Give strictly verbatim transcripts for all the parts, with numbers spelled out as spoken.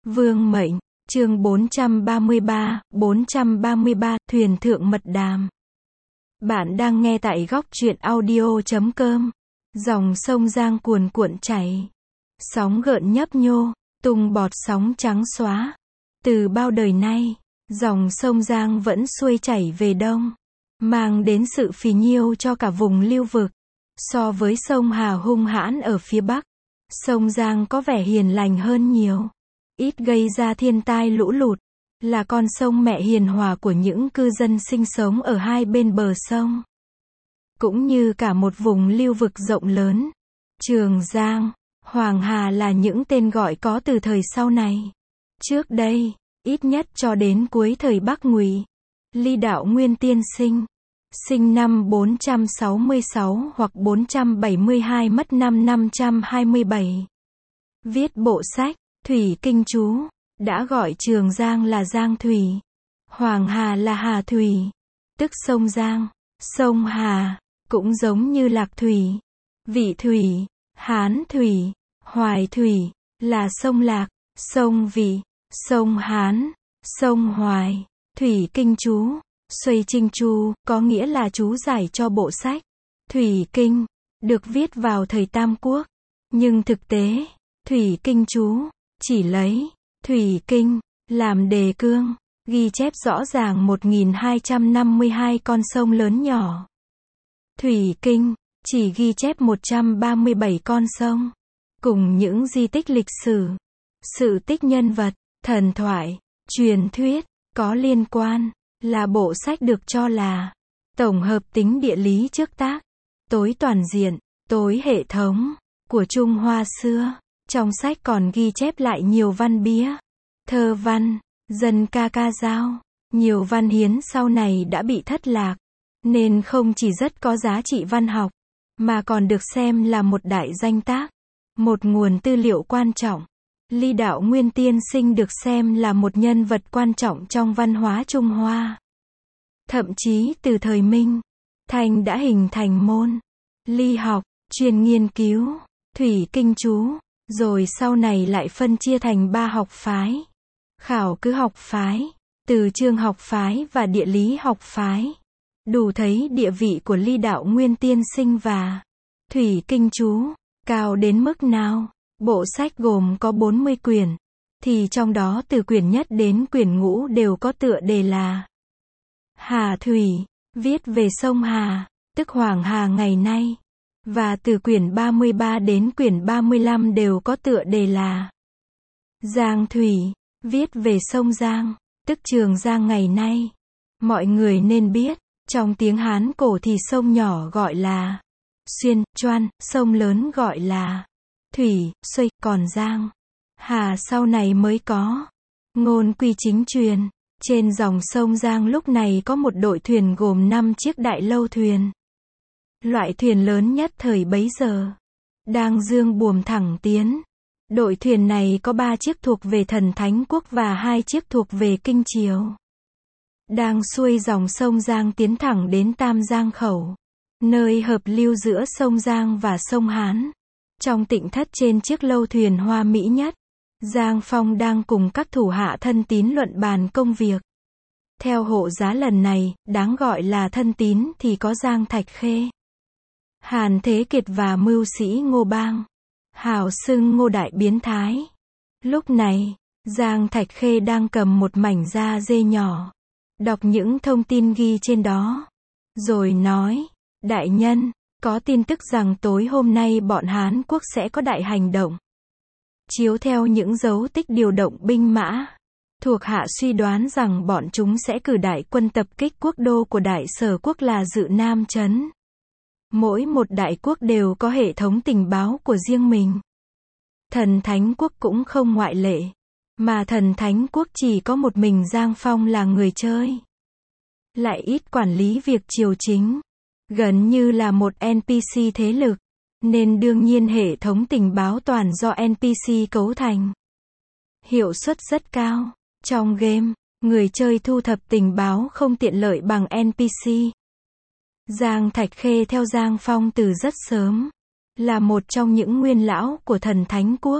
Vương mệnh, chương bốn trăm ba mươi ba, bốn trăm ba mươi ba, thuyền thượng mật đàm. Bạn đang nghe tại góc truyện audio chấm com. Dòng sông Giang cuồn cuộn chảy. Sóng gợn nhấp nhô, tung bọt sóng trắng xóa. Từ bao đời nay, dòng sông Giang vẫn xuôi chảy về đông, mang đến sự phì nhiêu cho cả vùng lưu vực. So với sông Hà hung hãn ở phía Bắc, sông Giang có vẻ hiền lành hơn nhiều, ít gây ra thiên tai lũ lụt, là con sông mẹ hiền hòa của những cư dân sinh sống ở hai bên bờ sông, cũng như cả một vùng lưu vực rộng lớn. Trường Giang, Hoàng Hà là những tên gọi có từ thời sau này. Trước đây, ít nhất cho đến cuối thời Bắc Ngụy, Ly Đạo Nguyên Tiên Sinh, sinh năm bốn trăm sáu mươi sáu hoặc bốn trăm bảy mươi hai, mất năm năm trăm hai mươi bảy, viết bộ sách Thủy Kinh Chú, đã gọi Trường Giang là Giang Thủy, Hoàng Hà là Hà Thủy, tức sông Giang. Sông Hà cũng giống như Lạc Thủy, Vị Thủy, Hán Thủy, Hoài Thủy là sông Lạc, sông Vị, sông Hán, sông Hoài. Thủy Kinh Chú, Xuây Trinh Chu, có nghĩa là chú giải cho bộ sách Thủy Kinh, được viết vào thời Tam Quốc. Nhưng thực tế, Thủy Kinh Chú chỉ lấy Thủy Kinh làm đề cương, ghi chép rõ ràng một nghìn hai trăm năm mươi hai con sông lớn nhỏ. Thủy Kinh chỉ ghi chép một trăm ba mươi bảy con sông, cùng những di tích lịch sử, sự tích nhân vật, thần thoại, truyền thuyết có liên quan, là bộ sách được cho là tổng hợp tính địa lý trước tác, tối toàn diện, tối hệ thống của Trung Hoa xưa. Trong sách còn ghi chép lại nhiều văn bía, thơ văn, dân ca ca dao. Nhiều văn hiến sau này đã bị thất lạc, nên không chỉ rất có giá trị văn học, mà còn được xem là một đại danh tác, một nguồn tư liệu quan trọng. Ly Đạo Nguyên Tiên Sinh được xem là một nhân vật quan trọng trong văn hóa Trung Hoa. Thậm chí từ thời Minh, Thanh đã hình thành môn ly học, chuyên nghiên cứu Thủy Kinh Chú, rồi sau này lại phân chia thành ba học phái: khảo cứ học phái, từ chương học phái và địa lý học phái. Đủ thấy địa vị của Ly Đạo Nguyên Tiên Sinh và Thủy Kinh Chú cao đến mức nào. Bộ sách gồm có bốn mươi quyển, thì trong đó từ quyển nhất đến quyển ngũ đều có tựa đề là Hà Thủy, viết về sông Hà, tức Hoàng Hà ngày nay. Và từ quyển ba mươi ba đến quyển ba mươi lăm đều có tựa đề là Giang Thủy, viết về sông Giang, tức Trường Giang ngày nay. Mọi người nên biết, trong tiếng Hán cổ thì sông nhỏ gọi là Xuyên, Choan, sông lớn gọi là Thủy, Xuây, còn Giang, Hà sau này mới có. Ngôn quy chính truyền, trên dòng sông Giang lúc này có một đội thuyền gồm năm chiếc đại lâu thuyền, loại thuyền lớn nhất thời bấy giờ, đang dương buồm thẳng tiến. Đội thuyền này có ba chiếc thuộc về Thần Thánh Quốc và hai chiếc thuộc về Kinh Triều, đang xuôi dòng sông Giang tiến thẳng đến Tam Giang Khẩu, nơi hợp lưu giữa sông Giang và sông Hán. Trong tịnh thất trên chiếc lâu thuyền hoa mỹ nhất, Giang Phong đang cùng các thủ hạ thân tín luận bàn công việc. Theo hộ giá lần này, đáng gọi là thân tín thì có Giang Thạch Khê, Hàn Thế Kiệt và mưu sĩ Ngô Bang, hào xưng Ngô Đại Biến Thái. Lúc này, Giang Thạch Khê đang cầm một mảnh da dê nhỏ, đọc những thông tin ghi trên đó, rồi nói: đại nhân, có tin tức rằng tối hôm nay bọn Hán Quốc sẽ có đại hành động. Chiếu theo những dấu tích điều động binh mã, thuộc hạ suy đoán rằng bọn chúng sẽ cử đại quân tập kích quốc đô của Đại Sở Quốc là Dự Nam Trấn. Mỗi một đại quốc đều có hệ thống tình báo của riêng mình. Thần Thánh Quốc cũng không ngoại lệ, mà Thần Thánh Quốc chỉ có một mình Giang Phong là người chơi, lại ít quản lý việc triều chính, gần như là một en pê xê thế lực, nên đương nhiên hệ thống tình báo toàn do en pê xê cấu thành. Hiệu suất rất cao. Trong game, người chơi thu thập tình báo không tiện lợi bằng en pê xê. Giang Thạch Khê theo Giang Phong từ rất sớm, là một trong những nguyên lão của Thần Thánh Quốc.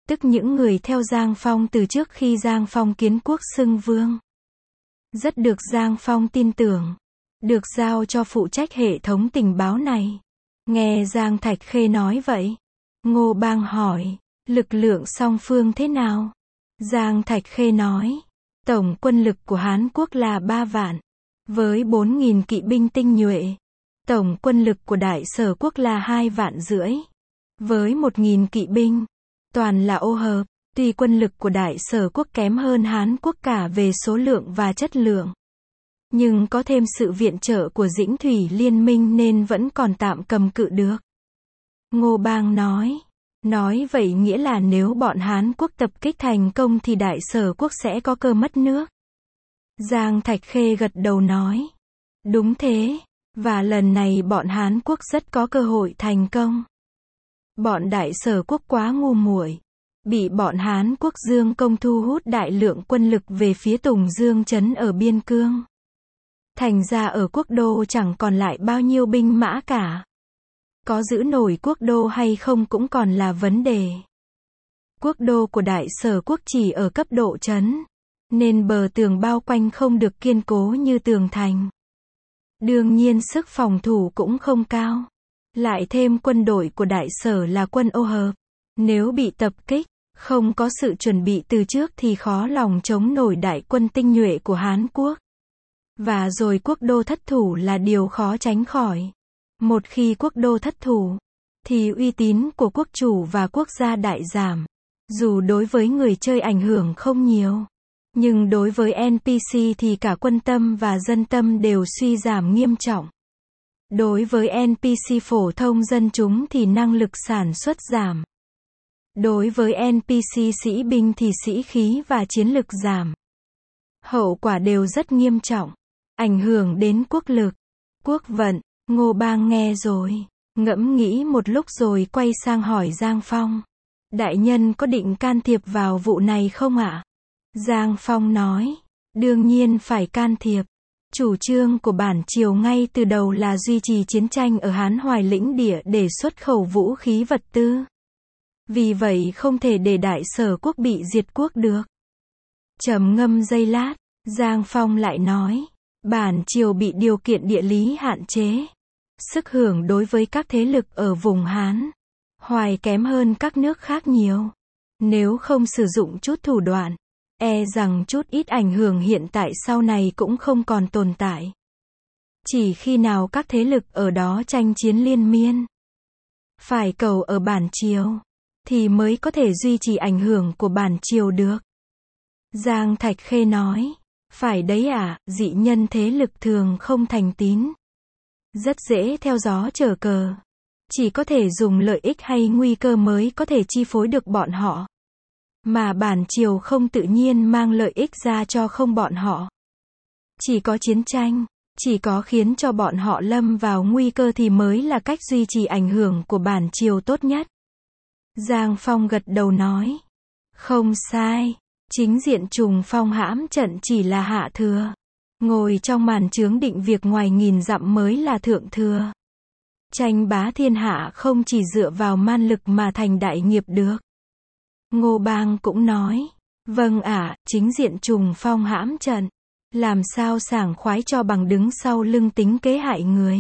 tức những người theo Giang Phong từ trước khi Giang Phong kiến quốc xưng vương. Rất được Giang Phong tin tưởng, được giao cho phụ trách hệ thống tình báo này. Nghe Giang Thạch Khê nói vậy, Ngô Bang hỏi, lực lượng song phương thế nào? Giang Thạch Khê nói, tổng quân lực của Hán Quốc là ba vạn, với bốn nghìn kỵ binh tinh nhuệ. Tổng quân lực của Đại Sở Quốc là hai vạn rưỡi, với một nghìn kỵ binh. Toàn là ô hợp, tuy quân lực của Đại Sở Quốc kém hơn Hán Quốc cả về số lượng và chất lượng, nhưng có thêm sự viện trợ của Dĩnh Thủy Liên minh nên vẫn còn tạm cầm cự được. Ngô Bang nói, nói vậy nghĩa là nếu bọn Hán Quốc tập kích thành công thì Đại Sở Quốc sẽ có cơ mất nước. Giang Thạch Khê gật đầu nói, đúng thế, và lần này bọn Hán Quốc rất có cơ hội thành công. Bọn Đại Sở Quốc quá ngu muội, bị bọn Hán Quốc Dương công thu hút đại lượng quân lực về phía Tùng Dương trấn ở biên cương. Thành ra ở quốc đô chẳng còn lại bao nhiêu binh mã cả. Có giữ nổi quốc đô hay không cũng còn là vấn đề. Quốc đô của Đại Sở Quốc chỉ ở cấp độ trấn, nên bờ tường bao quanh không được kiên cố như tường thành. Đương nhiên sức phòng thủ cũng không cao. Lại thêm quân đội của Đại Sở là quân ô hợp. Nếu bị tập kích, không có sự chuẩn bị từ trước thì khó lòng chống nổi đại quân tinh nhuệ của Hán Quốc. Và rồi quốc đô thất thủ là điều khó tránh khỏi. Một khi quốc đô thất thủ, thì uy tín của quốc chủ và quốc gia đại giảm. Dù đối với người chơi ảnh hưởng không nhiều, nhưng đối với en pê xê thì cả quân tâm và dân tâm đều suy giảm nghiêm trọng. Đối với en pê xê phổ thông dân chúng thì năng lực sản xuất giảm. Đối với en pê xê sĩ binh thì sĩ khí và chiến lực giảm. Hậu quả đều rất nghiêm trọng, ảnh hưởng đến quốc lực, quốc vận. Ngô Bang nghe rồi, ngẫm nghĩ một lúc rồi quay sang hỏi Giang Phong. Đại nhân có định can thiệp vào vụ này không ạ? Giang Phong nói, đương nhiên phải can thiệp. Chủ trương của bản triều ngay từ đầu là duy trì chiến tranh ở Hán Hoài lĩnh địa để xuất khẩu vũ khí vật tư. Vì vậy không thể để Đại Sở Quốc bị diệt quốc được. Trầm ngâm giây lát, Giang Phong lại nói, bản triều bị điều kiện địa lý hạn chế. Sức hưởng đối với các thế lực ở vùng Hán Hoài kém hơn các nước khác nhiều. Nếu không sử dụng chút thủ đoạn, e rằng chút ít ảnh hưởng hiện tại sau này cũng không còn tồn tại. Chỉ khi nào các thế lực ở đó tranh chiến liên miên, phải cầu ở bản triều, thì mới có thể duy trì ảnh hưởng của bản triều được. Giang Thạch Khê nói, phải đấy à, dị nhân thế lực thường không thành tín. Rất dễ theo gió trở cờ. Chỉ có thể dùng lợi ích hay nguy cơ mới có thể chi phối được bọn họ. Mà bản triều không tự nhiên mang lợi ích ra cho không bọn họ. Chỉ có chiến tranh, chỉ có khiến cho bọn họ lâm vào nguy cơ thì mới là cách duy trì ảnh hưởng của bản triều tốt nhất. Giang Phong gật đầu nói, không sai, chính diện trùng phong hãm trận chỉ là hạ thừa. Ngồi trong màn chướng định việc ngoài nghìn dặm mới là thượng thừa. Tranh bá thiên hạ không chỉ dựa vào man lực mà thành đại nghiệp được. Ngô Bang cũng nói, vâng ạ, chính diện trùng phong hãm trận, làm sao sảng khoái cho bằng đứng sau lưng tính kế hại người.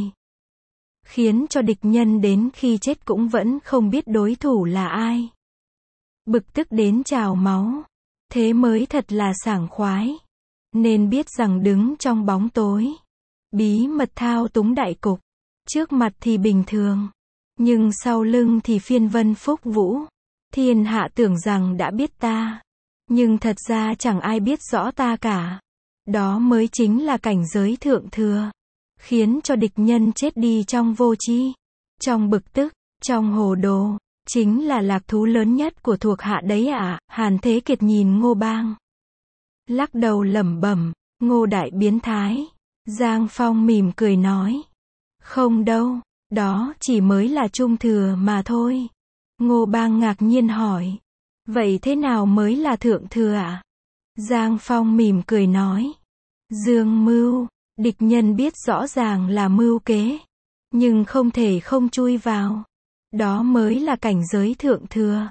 Khiến cho địch nhân đến khi chết cũng vẫn không biết đối thủ là ai. Bực tức đến trào máu, thế mới thật là sảng khoái. Nên biết rằng đứng trong bóng tối, bí mật thao túng đại cục, trước mặt thì bình thường, nhưng sau lưng thì phiên vân phúc vũ. Thiên hạ tưởng rằng đã biết ta, nhưng thật ra chẳng ai biết rõ ta cả. Đó mới chính là cảnh giới thượng thừa, khiến cho địch nhân chết đi trong vô tri, trong bực tức, trong hồ đồ, chính là lạc thú lớn nhất của thuộc hạ đấy ạ. À. Hàn Thế Kiệt nhìn Ngô Bang, lắc đầu lẩm bẩm, Ngô đại biến thái. Giang Phong mỉm cười nói, không đâu, đó chỉ mới là trung thừa mà thôi. Ngô Bang ngạc nhiên hỏi, vậy thế nào mới là thượng thừa ạ? À? Giang Phong mỉm cười nói, dương mưu, địch nhân biết rõ ràng là mưu kế, nhưng không thể không chui vào. Đó mới là cảnh giới thượng thừa.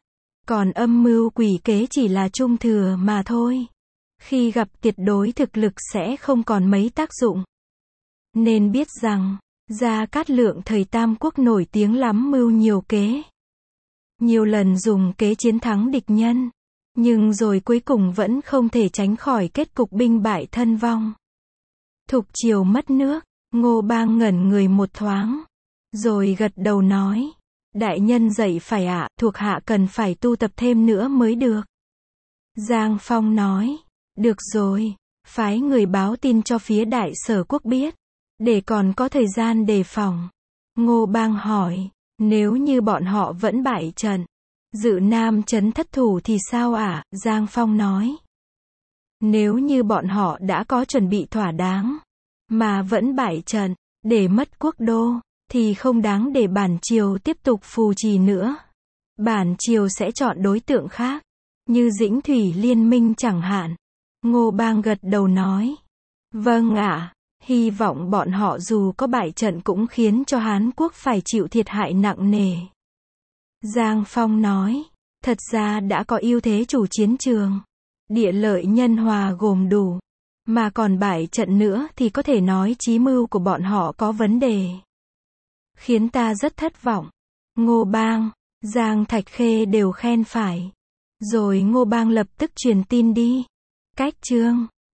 Còn âm mưu quỷ kế chỉ là trung thừa mà thôi. Khi gặp tuyệt đối thực lực sẽ không còn mấy tác dụng. Nên biết rằng, Gia Cát Lượng thời Tam Quốc nổi tiếng lắm mưu nhiều kế. Nhiều lần dùng kế chiến thắng địch nhân. Nhưng rồi cuối cùng vẫn không thể tránh khỏi kết cục binh bại thân vong. Thục triều mất nước, Ngô Bang ngẩn người một thoáng. Rồi gật đầu nói. Đại nhân dạy phải ạ, thuộc hạ cần phải tu tập thêm nữa mới được. Giang Phong nói. Được rồi, phái người báo tin cho phía đại sở quốc biết. Để còn có thời gian đề phòng. Ngô Bang hỏi. Nếu như bọn họ vẫn bại trận. Dự Nam trấn thất thủ thì sao ạ? À? Giang Phong nói. Nếu như bọn họ đã có chuẩn bị thỏa đáng. Mà vẫn bại trận. Để mất quốc đô. Thì không đáng để bản triều tiếp tục phù trì nữa. Bản triều sẽ chọn đối tượng khác. Như Dĩnh Thủy Liên minh chẳng hạn. Ngô Bang gật đầu nói. Vâng ạ. À, hy vọng bọn họ dù có bại trận cũng khiến cho Hán Quốc phải chịu thiệt hại nặng nề. Giang Phong nói. Thật ra đã có ưu thế chủ chiến trường. Địa lợi nhân hòa gồm đủ. Mà còn bại trận nữa thì có thể nói chí mưu của bọn họ có vấn đề. Khiến ta rất thất vọng. Ngô Bang, Giang Thạch Khê đều khen phải. Rồi Ngô Bang lập tức truyền tin đi. Cách chương